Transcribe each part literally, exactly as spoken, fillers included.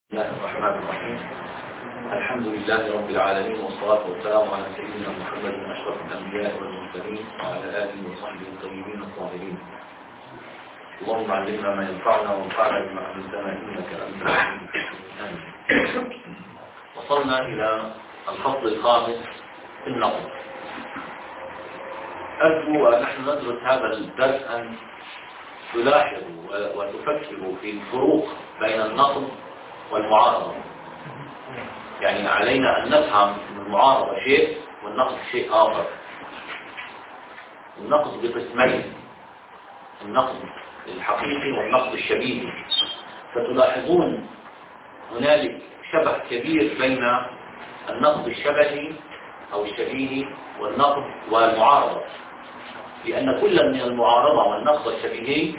بسم الله الرحمن الرحيم. الحمد لله رب العالمين، والصلاة والسلام على سيدنا محمد أشرف الأنبياء والمرسلين وعلى آله وصحبه الطيبين الطاهرين. اللهم علمنا ما ينفعنا وانفعنا بما علمتنا إنك أنت الحكيم. وصلنا إلى الفصل الخامس في النقد. أرجو ونحن ندرس هذا الدرس أن تلاحظوا وتفكروا في الفروق بين النقد والمعارضة. يعني علينا أن نفهم أن المعارضة شيء والنقد شيء آخر. النقد بقسمين: النقد الحقيقي والنقد الشبيهي. فتلاحظون هنالك شبه كبير بين النقد الشبهي أو الشبيهي والنقد والمعارضة، لأن كل من المعارضة والنقد الشبيهي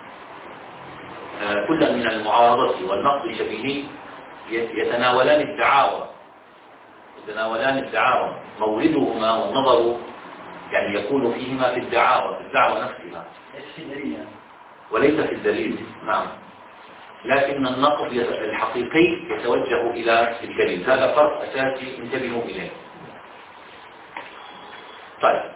كل من المعارضة والنقد الشبيهي يتناولان الدعاوى يتناولان الدعاوى موردهما والنظر يعني يكون فيهما في الدعاوى في الدعوة نفسها وليس في الدليل. نعم، لكن النقد الحقيقي يتوجه إلى الدليل. هذا فرق أساسي انتبهوا إليه. طيب،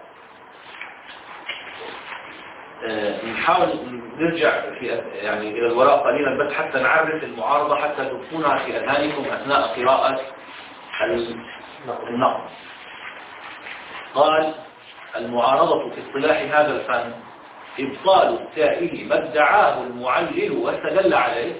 نحاول نرجع في يعني إلى الوراء قليلا بس حتى نعرف المعارضة، حتى تكونها في أذهانكم أثناء قراءة النقد. قال: المعارضة في اصطلاح هذا الفن إبطال السائل ما ادعاه المعلل واستدل عليه.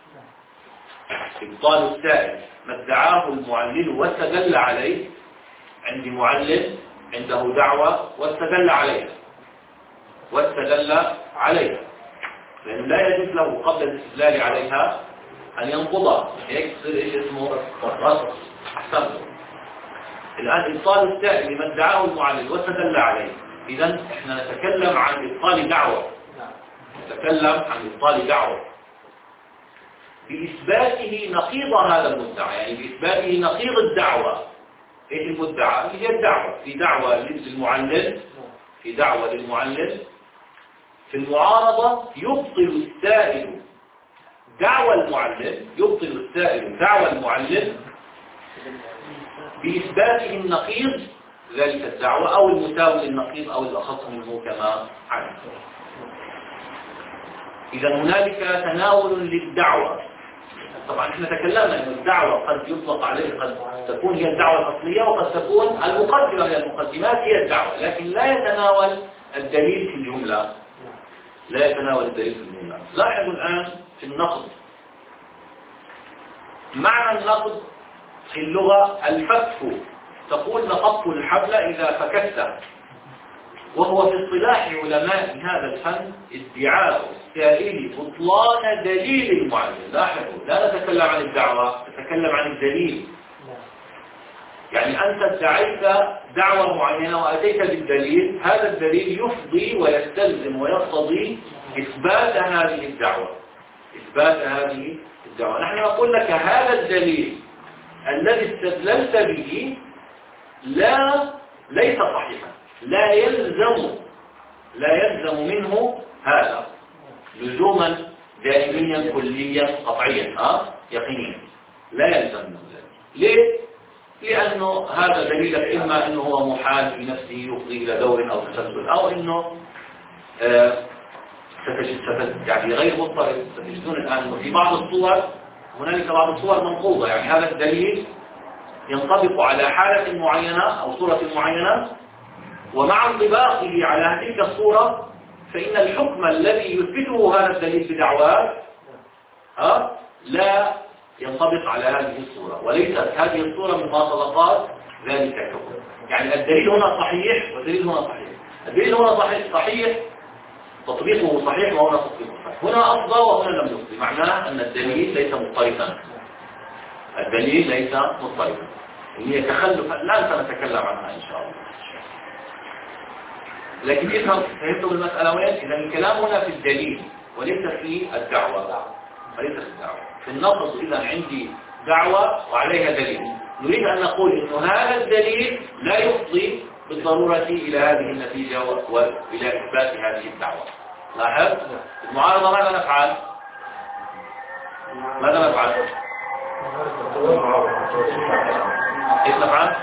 إبطال السائل ما ادعاه المعلل واستدل عليه. عندي معلل عنده دعوة واستدل عليها واستدل عليها لأنه لا يجوز له قبل الاستدلال عليها أن ينقضها. هيك يصير إيش اسمه؟ رصد. أحسنتم. الآن إبطال السائل لما ادعاه المعلل واستدل عليه. إذن إحنا نتكلم عن إبطال دعوة نتكلم عن إبطال دعوة بإثباته نقيض هذا المدعى، يعني بإثباته نقيض الدعوة. إيش المدعى؟ هي الدعوة. في دعوة للمعلل في دعوة للمعلل في المعارضة يبطل السائل دعوى المعلل يبطل السائل دعوى المعلل بإثباته النقيض ذلك الدعوة أو المساوي للنقيض أو الأخص منه كما علم. إذا هنالك تناول للدعوة. طبعا احنا تكلمنا أن الدعوة قد يطلق عليه، قد تكون هي الدعوة الأصلية وقد تكون المقدمة من المقدمات هي الدعوة، لكن لا يتناول الدليل في الجملة لا يتناول الدليل في الجملة. لاحظوا الآن في النقد. معنى النقد في اللغة الفك. تقول نقضت الحبل إذا فككته. وهو في اصطلاح علماء هذا الفن ادعاء السائل بطلان دليل المعلل. لاحظوا، لا نتكلم عن الدعوة، نتكلم عن الدليل. يعني أنت ادعيت دعوة معينة وأتيت بالدليل، هذا الدليل يفضي ويستلزم ويقتضي إثبات هذه الدعوة إثبات هذه الدعوة. نحن نقول لك هذا الدليل الذي استدللت به لا ليس صحيحا، لا يلزم لا يلزم منه هذا لزوما دائميا كليا قطعيا ها يقينيا، لا يلزم منه ذلك. ليه؟ لأنه هذا دليلك إما أنه هو محال في نفسه يفضي إلى دور أو تسلسل، أو أنه آه ستجد ستجد يعني غير مضطرب. ستجدون الآن في بعض الصور هنالك بعض الصور منقوضة، يعني هذا الدليل ينطبق على حالة معينة أو صورة معينة، ومع انطباقه على تلك الصورة فإن الحكم الذي يثبته هذا الدليل بدعواه ها لا ينطبق على هذه الصورة، وليست هذه الصورة من مطابقات ذلك الحكم. يعني الدليل هنا صحيح والدليل هنا صحيح. الدليل هنا صحيح صحيح تطبيقه صحيح وهنا تطبيقه صحيح. هنا أفضى وهنا لم يفضي، معناه أن الدليل ليس مضطربا الدليل ليس مضطربا هي تخلف لا سنتكلم عنها إن شاء الله. لكن افهم فهمتوا المسألة وين؟ إذا الكلام هنا في الدليل وليس في الدعوة وليس في الدعوة. في النقص إذا عندي دعوة وعليها دليل، نريد أن نقول إنه هذا الدليل لا يفضي بالضرورة إلى هذه النتيجة وإلى إثبات هذه الدعوة. لاحظ المعارضة ماذا نفعل؟ ماذا نفعل؟ كيف نفعل؟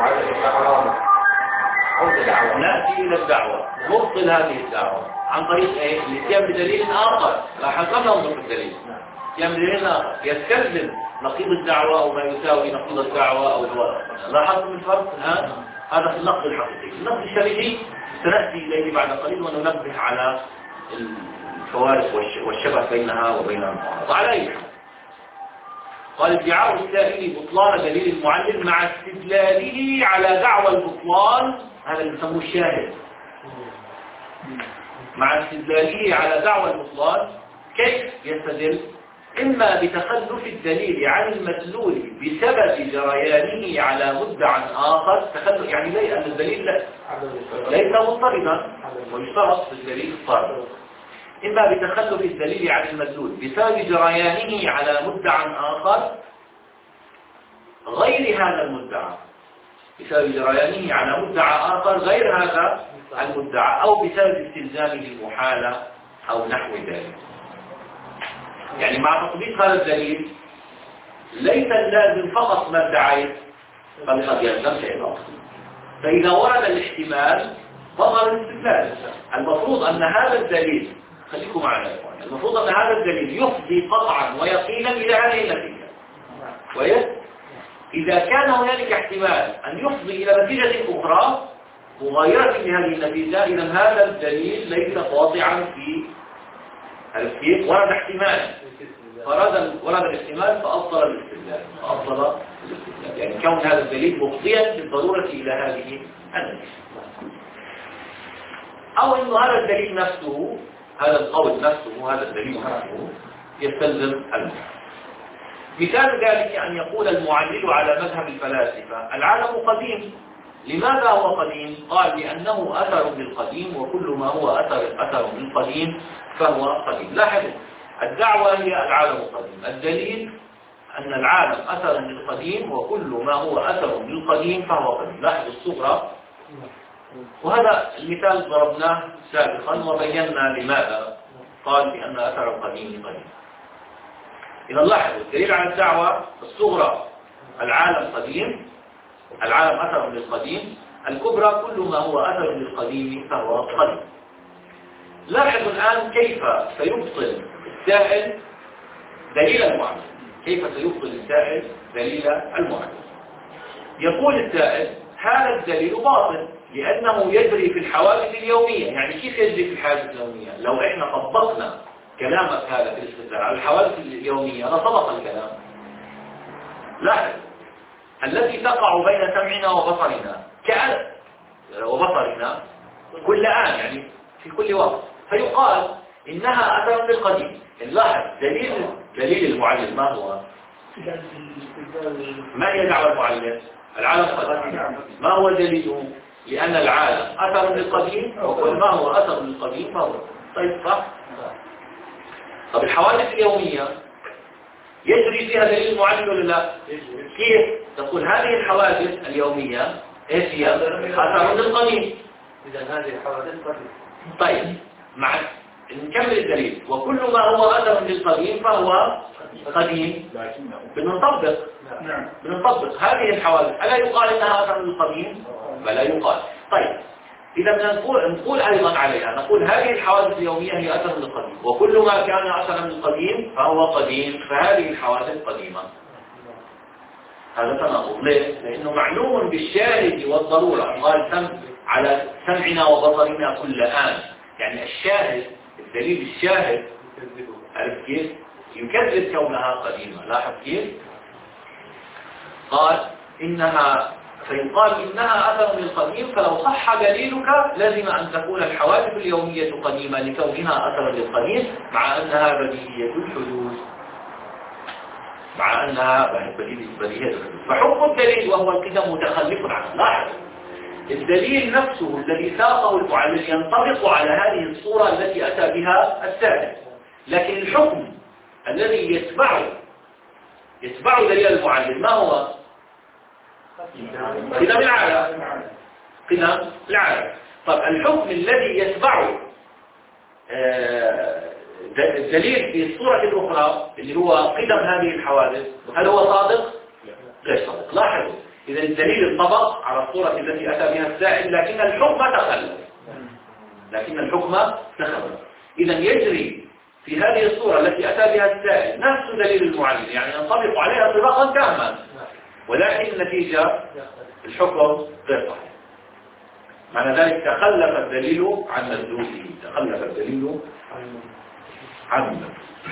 نأتي إلى الدعوة نبطل هذه الدعوة عن طريق إيه؟ الاتيان بدليل آخر. لاحظ لم ننظر في الدليل اتيان بدليل آخر يستلزم نقيض الدعوة أو ما يساوي نقيض الدعوة أو الوضع. لاحظتم الفرق الآن؟ هذا في النقد الحقيقي. النقد الشريعي سنأتي إليه بعد قليل وننبه على الفوارق والشبه بينها وبين المعارضة. على أي حال قال ادعاء السائل بطلان دليل المعلل مع استدلاله على دعوى البطلان، هذا اللي يسموه الشاهد، مع استدلاله على دعوى البطلان. كيف يستدل؟ إما بتخلف الدليل عن المدلول بسبب جريانه على مدعى آخر. تخلف يعني ليه أن الدليل ليس مضطردا ويشترط في الدليل الطارد. إما بتخلف الدليل عن المدلول بسبب جريانه على مدعى آخر غير هذا المدعى، بسبب جريانه على مدعى آخر غير هذا المدعى، أو بسبب استلزامه المحالة أو نحو ذلك. يعني مع تطبيق هذا الدليل ليس اللازم فقط ما ادعيت، بل قد يلزم شيء آخر. فإذا ورد الاحتمال ظهر الاستدلال. المفروض أن هذا الدليل، خليكم معنا يا إخوان، المفروض أن هذا الدليل يفضي قطعا ويقينا إلى هذه النتيجة. كويس؟ إذا كان هنالك احتمال أن يفضي إلى نتيجة أخرى مغايرة لهذه النتيجة، إذا هذا الدليل ليس قاطعا في الكيف. ورد احتمال فرد ورد الاحتمال فأبطل الاستدلال فأبطل الاستدلال يعني كون هذا الدليل مفضيا بالضرورة إلى هذه النتيجة. أو أن هذا الدليل نفسه، هذا القول نفسه، هذا الدليل نفسه يستلزم المحال. مثال ذلك أن يقول المعلل على مذهب الفلاسفة العالم قديم. لماذا هو قديم؟ قال لأنه أثر بالقديم، وكل ما هو أثر, أثر بالقديم فهو قديم. لاحظوا الدعوة هي العالم قديم، الدليل أن العالم أثر بالقديم، وكل ما هو أثر بالقديم فهو قديم. لاحظوا الصغرى. وهذا المثال ضربناه سابقا وبينا لماذا قال بأن أثر القديم قديم. إذا لاحظوا الدليل على الدعوة الصغرى العالم قديم، العالم أثر للقديم، الكبرى كل ما هو أثر للقديم فهو قديم. لاحظوا الآن كيف سيبطل السائل دليل المعلل. كيف سيبطل السائل دليل المعلل؟ يقول السائل هذا الدليل باطل لأنه يجري في الحوادث اليومية. يعني كيف يجري في الحوادث اليومية؟ لو إحنا طبقنا كلامك هذا في الاستدلال على الحوادث اليومية لطبق الكلام. لاحظ التي تقع بين سمعنا وبصرنا كأن وبصرنا كل آن، يعني في كل وقت، فيقال إنها أثر للقديم. لاحظ دليل دليل المعلل ما هو؟ ما هي دعوة المعلل؟ العالم قديم. ما هو دليله؟ لأن العالم أثر للقديم، وكل ما هو أثر للقديم فهو. طيب صح؟ طب الحوادث اليومية يجري فيها دليل المعلل ولا لا؟ كيف؟ تقول هذه الحوادث اليومية ايش هي؟ أثر للقديم. إذا هذه الحوادث قديم. طيب مع نكمل الدليل، وكل ما هو أثر للقديم فهو قديم. بنطبق نعم بنطبق هذه الحوادث، ألا يقال إنها أثر للقديم؟ بلا يقال. طيب إذا نقول نقول أيضا عليها، نقول هذه الحوادث اليومية هي أثر للقديم، وكل ما كان أثرا للقديم فهو قديم، فهذه الحوادث قديمة. هذا تناقض. ليه؟ لأنه معلوم بالشاهد والضرورة. قال سمع على سمعنا وبصرنا كل آن، يعني الشاهد الدليل الشاهد عرفت كيف؟ يكذب كونها قديمة. لاحظ كيف؟ قال إنها فيقال إنها أثر للقديم، فلو صح دليلك لازم أن تكون الحوادث اليومية قديمة لكونها أثر للقديم، مع أنها بديهية الحدوث مع أنها بديهية الحدوث. فحكم الدليل وهو القدم متخلف عنه. لاحظ الدليل نفسه الذي ساقه المعلل ينطبق على هذه الصورة التي أتى بها السائل، لكن الحكم الذي يتبعه يتبع دليل المعلل ما هو؟ قدم العالم. قدم العالم. طب الحكم الذي يتبع الدليل في الصورة الأخرى اللي هو قدم هذه الحوادث هل هو صادق؟ غير صادق. لاحظوا إذا الدليل انطبق على الصورة التي أتى بها السائل لكن الحكم تخلف لكن الحكم تخلف إذا يجري في هذه الصورة التي أتى بها السائل نفس دليل المعلم يعني ينطبق عليها طبقا تاما ولكن النتيجة الحكم غير صحيح. معنى ذلك تخلف الدليل عن مدلوله تخلف الدليل عن مدلوله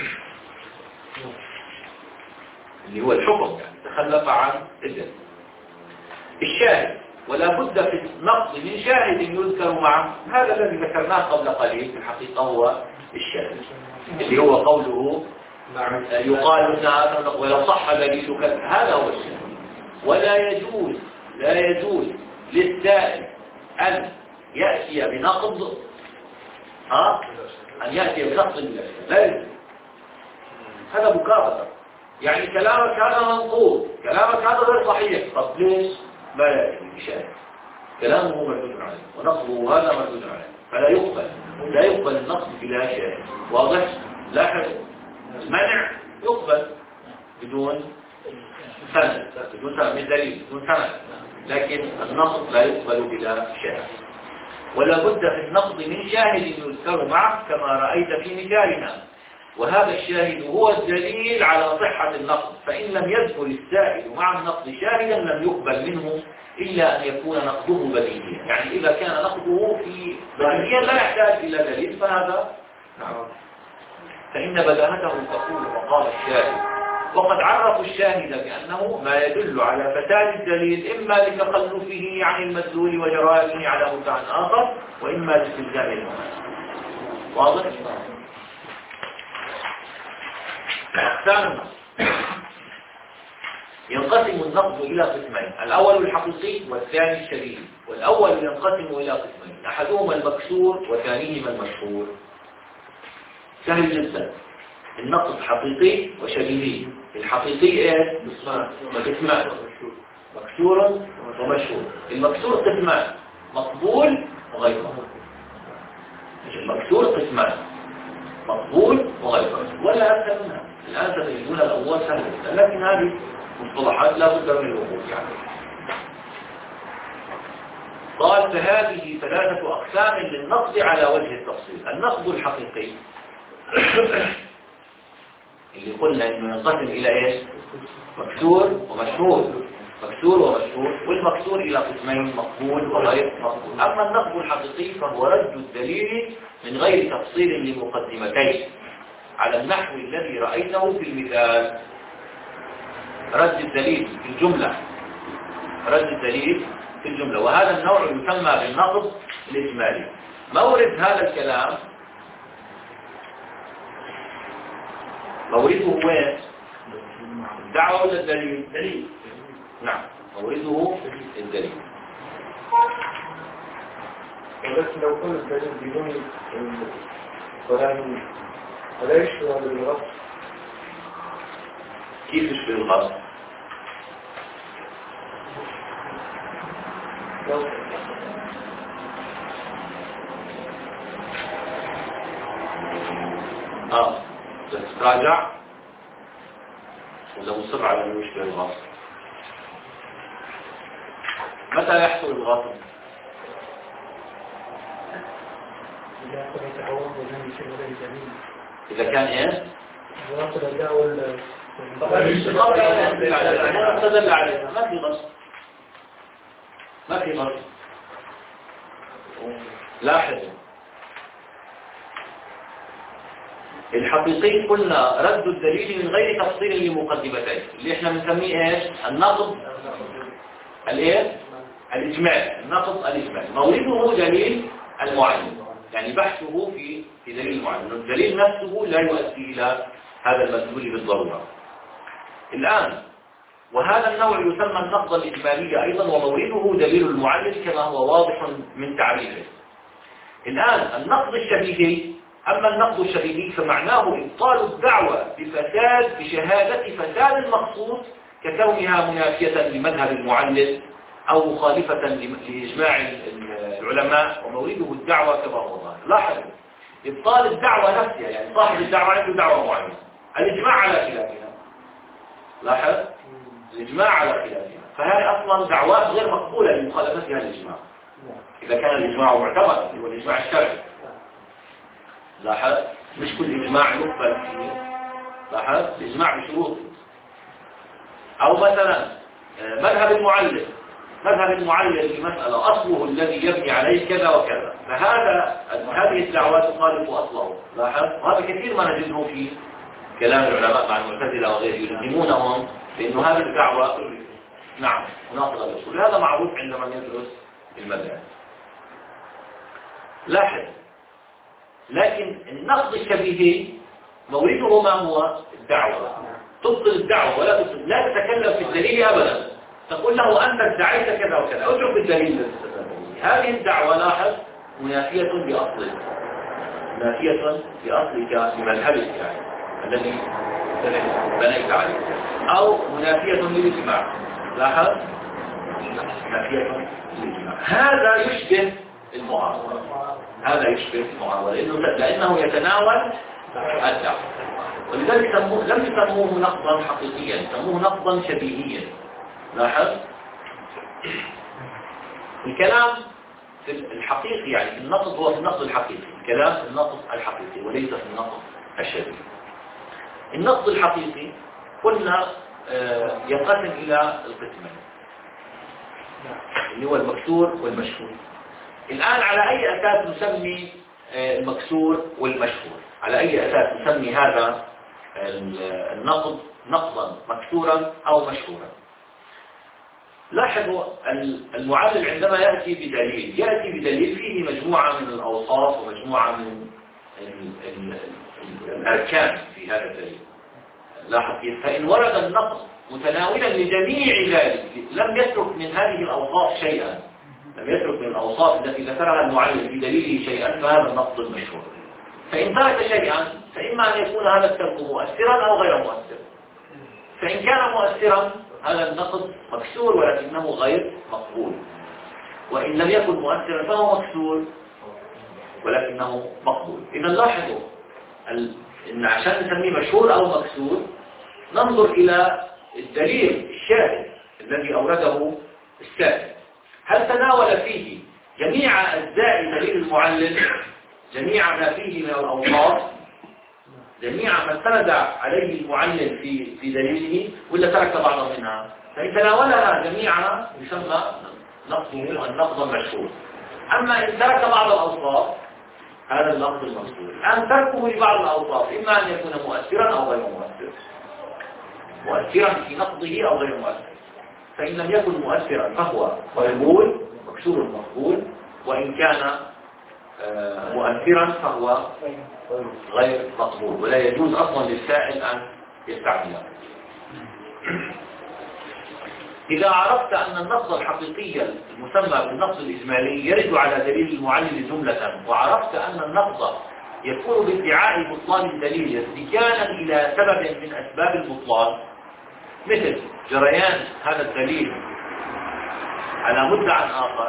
اللي هو الحكم يعني تخلف عن الدليل. الشاهد ولا بد في النقض من شاهد يذكر معه هذا الذي ذكرناه قبل قليل في الحقيقة هو الشاهد اللي هو قوله يقال لنا ولو صح دليلك هذا هو الشاهد. ولا يجوز لا يجوز للسائل أن يأتي بنقض ها أن يأتي بنقض لا يجوز. هذا مكابرة يعني كلامك هذا منقوض كلامك هذا غير صحيح طب ليش لا يأتي بشاهد كلامه مردود عليه ونقضه هذا مردود عليه فلا يقبل لا يقبل النقض بلا شاهد. واضح؟ لاحظ المنع يقبل بدون سند بدون سند من دليل بدون سند لكن النقض لا يقبل بلا شاهد. ولا بد في النقض من شاهد يذكر معه كما رأيت في مثالنا وهذا الشاهد هو الدليل على صحة النقض فإن لم يذكر السائل مع النقض شاهدا لم يقبل منه إلا أن يكون نقضه بديهيا يعني إذا كان نقضه في بديهيا لا يحتاج إلى دليل فهذا نعم فإن بداهته تقول وقال الشاهد وقد عرفوا الشاهد بأنه ما يدل على فساد الدليل إما لتخلفه عن المدلول وجرائه على مدعى آخر وإما لاستلزام المعنى. واضح؟ أقسام النقض ينقسم النقض إلى قسمين الأول الحقيقي والثاني الشبيه والأول ينقسم إلى قسمين أحدهما المكسور وثانيهما المشهور. سهل جدا النقض حقيقي وشبيهي. الحقيقي ايه؟ قسمان مكسور ومشهور. المكسور قسمان مقبول وغير مقبول. المكسور قسمان مقبول وغير مقبول ولا أكثر منها. الآن تجدون الأول سهل لكن هذه مصطلحات لا بد من الوقوف يعني. قال فهذه ثلاثة أقسام للنقض على وجه التفصيل. النقض الحقيقي اللي قلنا انه ينقسم الى ايش؟ مكسور ومشهور مكسور ومشهور والمكسور الى قسمين مقبول وغير مقبول. اما النقض الحقيقي فهو رد الدليل من غير تفصيل لمقدمتين على النحو الذي رأيته في المثال. رد الدليل في الجملة رد الدليل في الجملة وهذا النوع يسمى بالنقض الإجمالي. مورد هذا الكلام مورده وين؟ الدعوة ولا الدليل؟ الدليل. نعم مورده الدليل. ولكن لو كان الدليل بدون القرآن فلا يشبه بالغصب. كيف يشبه الغصب؟ اه تراجع ولا مصر على انه يشبه الغصب؟ متى يحصل الغصب؟ إذا كان إيه؟ استدل عليه ما في غصب ما في غصب. لاحظوا الحقيقي قلنا رد الدليل من غير تفصيل لمقدمتين اللي احنا بنسميه ايش؟ النقض الايه؟ الاجمالي. النقض الاجمالي مورده دليل المعلم يعني بحثه في في دليل المعلم. الدليل نفسه لا يؤدي الى هذا المدلول بالضروره. الان وهذا النوع يسمى النقض الاجمالي ايضا ومورده دليل المعلم كما هو واضح من تعريفه. الان النقض الشبيهي أما النقض الشبيهي فمعناه إبطال الدعوة بفساد بشهادة فساد المقصود ككونها منافية لمذهب المعلل أو مخالفة لإجماع العلماء ومورده الدعوة كما هو ظاهر. لاحظوا إبطال الدعوة نفسها، يعني صاحب الدعوة عنده دعوة معينة. الإجماع على خلافها، لاحظ الإجماع على خلافها، فهذه أصلا دعوات غير مقبولة لمخالفتها الإجماع إذا كان الإجماع معتبر هو الإجماع الشرعي. لاحظ مش كل إجماع يقبل فيه، لاحظ الإجماع بشروط. أو مثلا مذهب المعلم، مذهب المعلم في مسألة أصله الذي يبني عليه كذا وكذا، فهذا هذه الدعوات تخالف أصله. لاحظ وهذا كثير ما نجده في كلام العلماء مع المعتزلة وغيره، يلزمونهم بأنه هذه الدعوة نعم مناقضة للأصول. هذا معروف عندما ندرس المذهب. لاحظ لكن النقد الشبيهي مورده ما هو؟ الدعوة. تبطل الدعوة ولا تبطل، لا تتكلم في الدليل أبدا، تقول له أنت ادعيت كذا وكذا، اترك الدليل. هذه الدعوة لاحظ منافية لأصلك، منافية لأصلك لمذهبك يعني الذي بنيت عليه، أو منافية للإجماع. لاحظ منافية للإجماع. هذا يشبه المعارضة، هذا يشبه المعارضة لأنه, لأنه يتناول الدعوة، ولذلك لم يسموه نقضا حقيقيا، يسموه نقضا شبيهيا. لاحظ الكلام في الحقيقي، يعني النقض هو في النقض الحقيقي، الكلام في النقض الحقيقي وليس في النقض الشبيهي. النقض الحقيقي قلنا ينقسم إلى القسمين اللي هو المكسور والمشهور. الآن على أي أساس نسمي المكسور والمشهور؟ على أي أساس نسمي هذا النقض نقضا مكسورا أو مشهورا؟ لاحظوا المعلل عندما يأتي بدليل يأتي بدليل فيه مجموعة من الأوصاف ومجموعة من الأركان في هذا الدليل. لاحظ فإن ورد النقض متناولا لجميع ذلك لم يترك من هذه الأوصاف شيئا، لم يترك من الأوصاف التي ذكرها المعلل في دليله شيئا، فهذا النقض المشهور. فإن ترك شيئا فإما أن يكون هذا الترك مؤثرا أو غير مؤثر. فإن كان مؤثرا هذا النقض مكسور ولكنه غير مقبول، وإن لم يكن مؤثرا فهو مكسور ولكنه مقبول. إذا لاحظوا إن عشان نسميه مشهور أو مكسور ننظر إلى الدليل الشاهد الذي أورده السائل، هل تناول فيه جميع أجزاء دليل المعلل، جميع ما فيه من الأوصاف، جميع ما استند عليه المعلل في في دليله، ولا ترك بعضا منها؟ فإن تناولها جميعا يسمى نقضه النقض المشهور. أما إن ترك بعض الأوصاف هذا النقض المشهور. الآن تركه لبعض الأوصاف إما أن يكون مؤثرا أو غير مؤثر، مؤثرا في نقضه أو غير مؤثر. فإن لم يكن مؤثرا فهو مقبول مكسور مقبول، وإن كان مؤثرا فهو غير مقبول ولا يجوز أصلا للسائل أن يستعمله. إذا عرفت أن النقض الحقيقي المسمى بالنقض الإجمالي يرد على دليل المعلل جملة، وعرفت أن النقض يكون بادعاء بطلان الدليل اتكالا إلى سبب من أسباب البطلان مثل جريان هذا الدليل على مدعى آخر،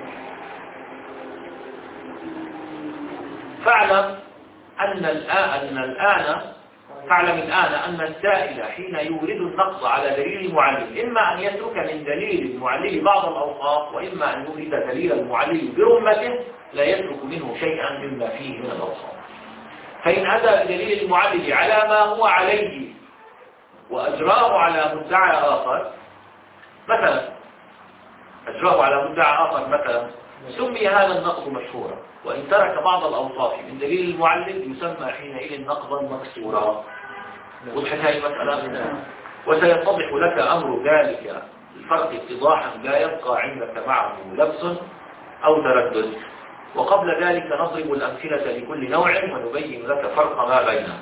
فاعلم أن الآن أن الآن فاعلم الآن أن السائل حين يورد النقض على دليل المعلل إما أن يترك من دليل المعلل بعض الأوصاف، وإما أن يورد دليل المعلل برمته لا يترك منه شيئا مما فيه من الأوصاف. فإن أتى دليل المعلل على ما هو عليه وأجراه على مدعى آخر، مثلا أجراه على مدعى آخر مثلا سمي هذا النقض مشهورا، وإن ترك بعض الأوصاف من دليل المعلل يسمى حينئذ نقضا مكسورا. وضحت هذه المسألة، وسيتضح لك أمر ذلك الفرق اتضاحا لا يبقى عندك معه لبس أو تردد. وقبل ذلك نضرب الأمثلة لكل نوع ونبين لك فرق ما بينهم.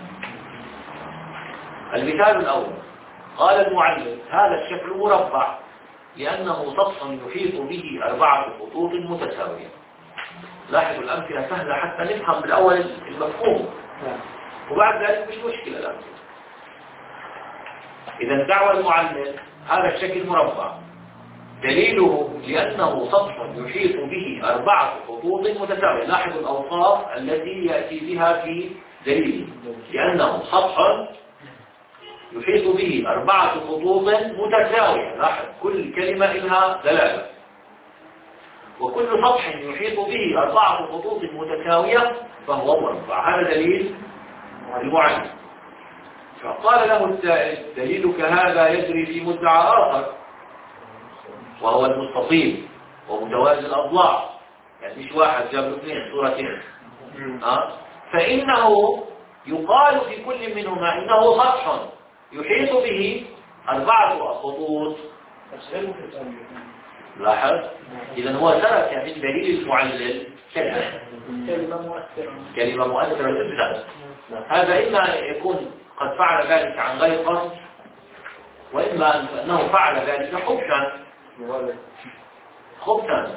المثال الأول قال المعلم هذا الشكل مربع لأنه سطح يحيط به أربعة خطوط متساوية. لاحظوا الأمثلة سهلة حتى نفهم بالأول المفهوم، وبعد ذلك مش مشكلة الأمثلة. إذا دعوى المعلم هذا الشكل مربع دليله لأنه سطح يحيط به أربعة خطوط متساوية. لاحظوا الأوصاف التي يأتي بها في دليله، لأنه سطح يحيط به أربعة خطوط متساوية. لاحظ كل كلمة لها دلالة. وكل سطح يحيط به أربعة خطوط متساوية فهو مربع. هذا دليل المعلم. فقال له السائل: دليلك هذا يجري في مدعى آخر وهو المستطيل ومتوازي الأضلاع. يعني مش واحد جاب اثنين صورتين. أه؟ فإنه يقال في كل منهما إنه سطح يحيط به أربعة خطوط. لاحظ، إذا هو ترك من دليل المعلل كلمة كلمة مؤثرة كلمة مؤثرة جدا. هذا إما يكون قد فعل ذلك عن غير قصد، وإما أنه فعل ذلك خبثا خبثا.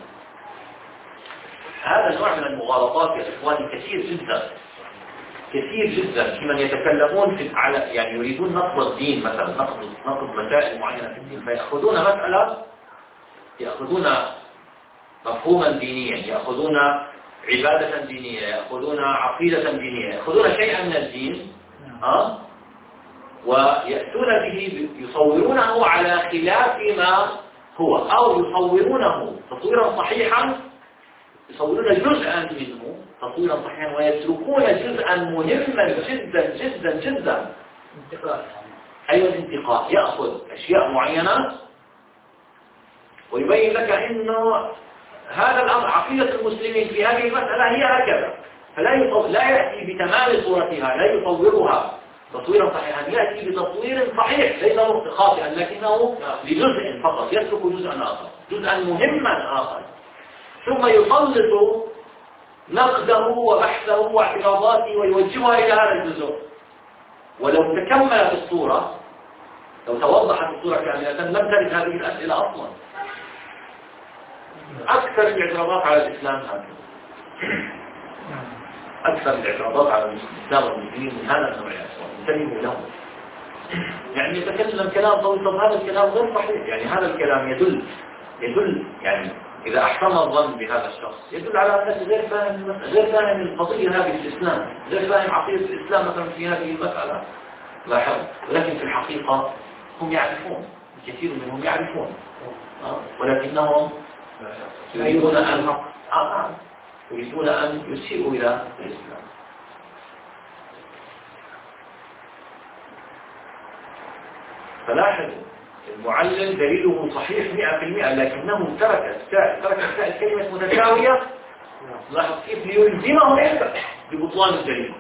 هذا النوع من المغالطات يا إخواني كثير جدا كثير جدا في من يتكلمون في على يعني يريدون نقض الدين، مثلا نقض نقض مسائل معينة في الدين، فيأخذون مسألة، يأخذون مفهوما دينيا، يأخذون عبادة دينية، يأخذون عقيدة دينية، يأخذون شيئا من الدين ها ويأتون به يصورونه على خلاف ما هو، أو يصورونه تصويرا صحيحا، يصورون جزءا منه تصويرا صحيحا ويتركون جزءا مهما جدا جدا جدا. انتقاء. أيوة الانتقاء. يأخذ أشياء معينة ويبين لك إنه هذا الأمر عقيدة المسلمين في هذه المسألة هي هكذا، فلا يطو... لا يأتي بتمام صورتها، لا يصورها تصويرا صحيحا، يأتي بتصوير صحيح ليس خاطئا لكنه لجزء فقط، يترك جزءا آخر، جزءا مهما آخر، ثم يسلط نقده وبحثه واعتراضاته ويوجهها إلى هذا الجزء. ولو تكمل في الصورة، لو توضحت الصورة كاملة لم ترد هذه الأسئلة أصلا. أكثر الاعتراضات على الإسلام هذا، أكثر الاعتراضات على الإسلام والمسلمين من هذا النوع يا أخوان، انتبهوا له. يعني يتكلم كلام طويل، طب هذا الكلام غير صحيح، يعني هذا الكلام يدل يدل يعني إذا أحسن الظن بهذا الشخص يدل على أنه غير فاهم غير فاهم القضية هذه في الإسلام، غير فاهم عقيدة الإسلام مثلا في هذه المسألة. لاحظ، ولكن في الحقيقة هم يعرفون، كثير منهم يعرفون، ولكنهم يريدون أن آه يريدون أن يسيئوا إلى الإسلام. فلاحظوا المعلل دليله صحيح مئة في المئة، لكنه ترك السائل ترك السائل كلمة متساوية. لاحظ كيف يلزمه ببطلان الدليل،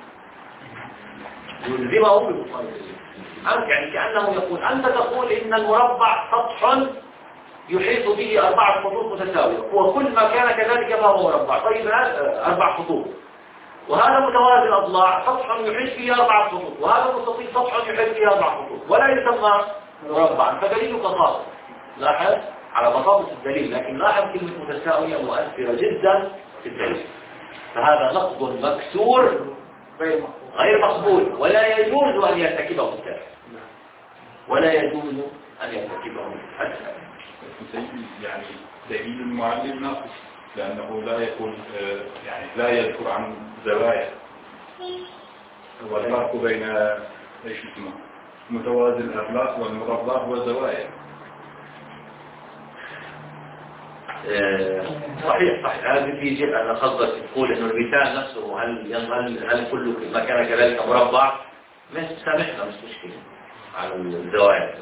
يلزمه ببطلان الدليل. يعني كأنه يقول أنت تقول إن المربع سطح يحيط به أربعة خطوط متساوية، وكل ما كان كذلك فهو مربع. طيب أربع خطوط، وهذا متوازي الأضلاع سطح يحيط به أربعة خطوط، وهذا مستطيل سطح يحيط به أربع خطوط، ولا يسمى مربعا، فدليلك خاطئ. لاحظ على بساطة الدليل، لكن لاحظ كلمة متساوية مؤثرة جدا في الدليل. فهذا نقض مكسور غير مقبول، ولا يجوز أن يرتكبه الكافر، ولا يجوز أن يرتكبه الكافر. يعني دليل المعلم ناقص، لأنه لا يقول يعني لا يذكر عن زوايا، والفرق بين ايش اسمه متوازي الأضلاع والمربع والزوايا. صحيح صحيح. هذه في جهة أنا قصدك تقول إنه المثال نفسه هل هل هل كل ما كان كذلك مربع؟ مش سامحنا، مش مشكلة على الزوايا.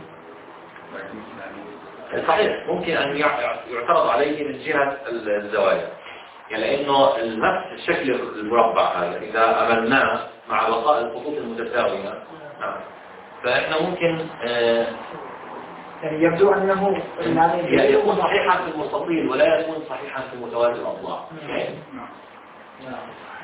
صحيح ممكن أن يعترض عليه من جهة الزوايا، يعني لأنه نفس الشكل المربع هذا إذا أملناه مع بقاء الخطوط المتساوية نعم فإحنا ممكن آه يعني يبدو أنه يعني يكون صحيحا في المستطيل ولا يكون صحيحا في متوازي الأضلاع. نعم.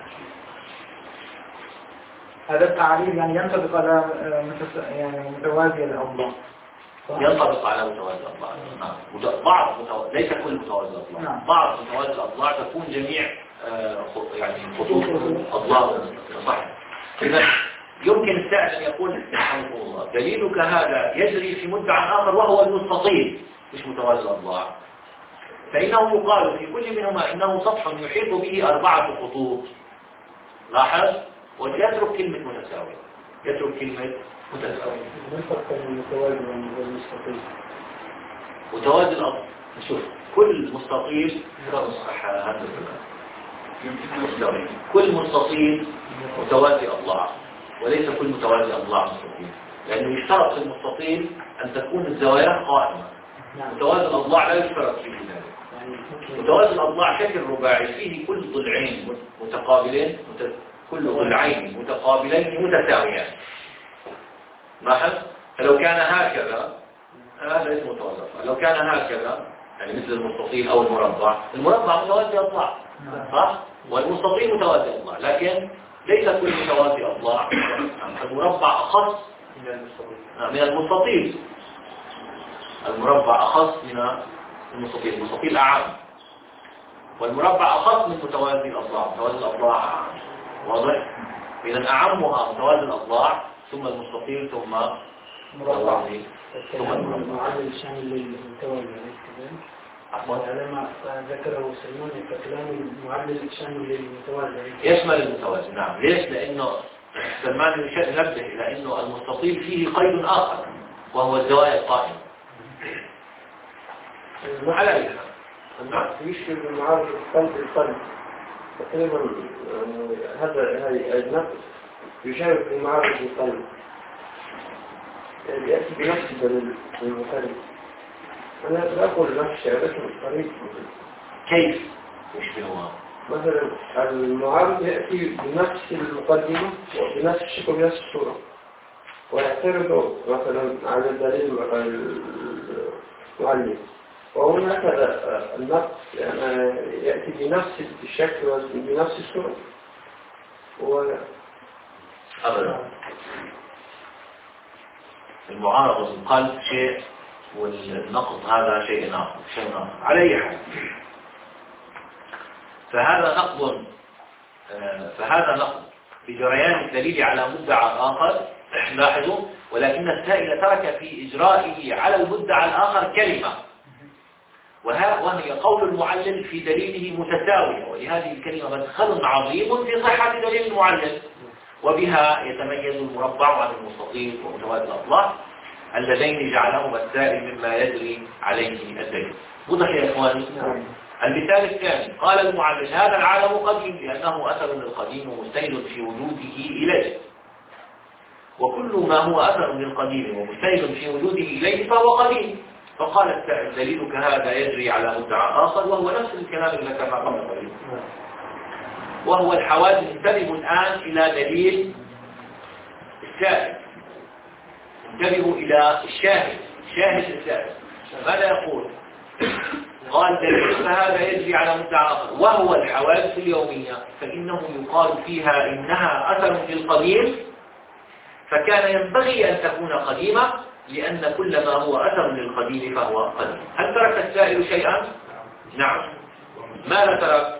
هذا التعريف يعني ينطبق على يعني متوازي الأضلاع، ينطبق على متوازي الأضلاع. نعم. بعض متوازي، ليس كل متوازي الأضلاع. نعم. بعض متوازي الأضلاع تكون جميع آه يعني خطوط أضلاع صحيح. إذا يمكن السائل أن يقول رحمه الله دليلك هذا يجري في مدعى آخر وهو المستطيل. مش متوازي الأضلاع، فإنه يقال في كل منهما إنه سطح يحيط به أربعة خطوط. لاحظ، ويترك كلمة متساوية، يترك كلمة متساوية. ما الفرق بين المتوازي والمستطيل؟ متوازي الأضلاع، شوف كل مستطيل هذا كل مستطيل متوازي أضلاع، وليس كل متوازي أضلاع مستطيل، لأنه يشترط في المستطيل أن تكون الزوايا قائمة. متوازي الأضلاع لا يشترط فيه ذلك. متوازي الأضلاع شكل رباعي فيه كل ضلعين متقابلين، كل ضلعين متقابلين متساويان. لاحظ، فلو كان هكذا هذا اسمه متوازي. لو كان هكذا يعني مثل المستطيل أو المربع، المربع متوازي أضلاع صح؟ والمستطيل متوازي أضلاع، لكن ليس كل متوازي أضلاع. المربع أخص من المستطيل، المربع أخص من المستطيل، المستطيل أعم، والمربع أخص من متوازي الأضلاع، متوازي الأضلاع أعم. واضح؟ إذا أعمها متوازي الأضلاع ثم المستطيل ثم متوازي ثم المربع. المعادل الشامل للمتوازي ليس كذلك؟ على ذكره سلمان ككلام المعادل الشامل للمتوازي يشمل المتوازي. نعم. ليش؟ لأنه سلمان ينبه إلى أنه المستطيل فيه قيد آخر وهو الزوايا القائمة. على أي حال يشبه المعارض القلب القلب تقريبا. هذا هاي النفس يشابه المعارض القلب، يأتي بنفس المختلف. أنا لا أقول نفس لكن الطريق كيف يشبهها؟ مثلا المعارض يأتي بنفس المقدمة وبنفس الشكل بنفس الصورة، ويعترض مثلا على الدليل المعلم، وهناك النقص يعني يأتي بنفس الشكل وبنفس الصورة و... أبدا. المعارضة بالقلب شيء والنقص هذا شيء آخر. شيء آخر. على أي حال فهذا نقض فهذا نقض بجريان الدليل على مدعى آخر. لاحظوا، ولكن السائل ترك في إجرائه على المدعى الآخر كلمة، وهي قول المعلل في دليله متساوية، ولهذه الكلمة مدخل عظيم في صحة دليل المعلل، وبها يتميز المربع عن المستطيل ومتوازي الأضلاع اللذين جعلهما السائل مما يجري عليه الدليل. وضح يا إخواني؟ المثال الثاني، قال المعلل هذا العالم قديم لأنه أثر للقديم ومستند في وجوده إليه، وكل ما هو أثر للقديم ومستند في وجوده إليه فهو قديم. فقال السائل دليلك هذا يجري على مدعى آخر، وهو نفس الكلام اللي ذكرنا قبل قليل، وهو الحوادث. انتبهوا الآن إلى دليل السائل، انتبهوا إلى الشاهد، شاهد السائل ماذا يقول؟ قال دليلك هذا يجري على مدعى آخر وهو الحوادث اليومية، فإنه يقال فيها إنها أثر للقديم، فكان ينبغي أن تكون قديمة لأن كل ما هو أثر للقديم فهو قديم. هل ترك السائل شيئا؟ نعم. ماذا ترك؟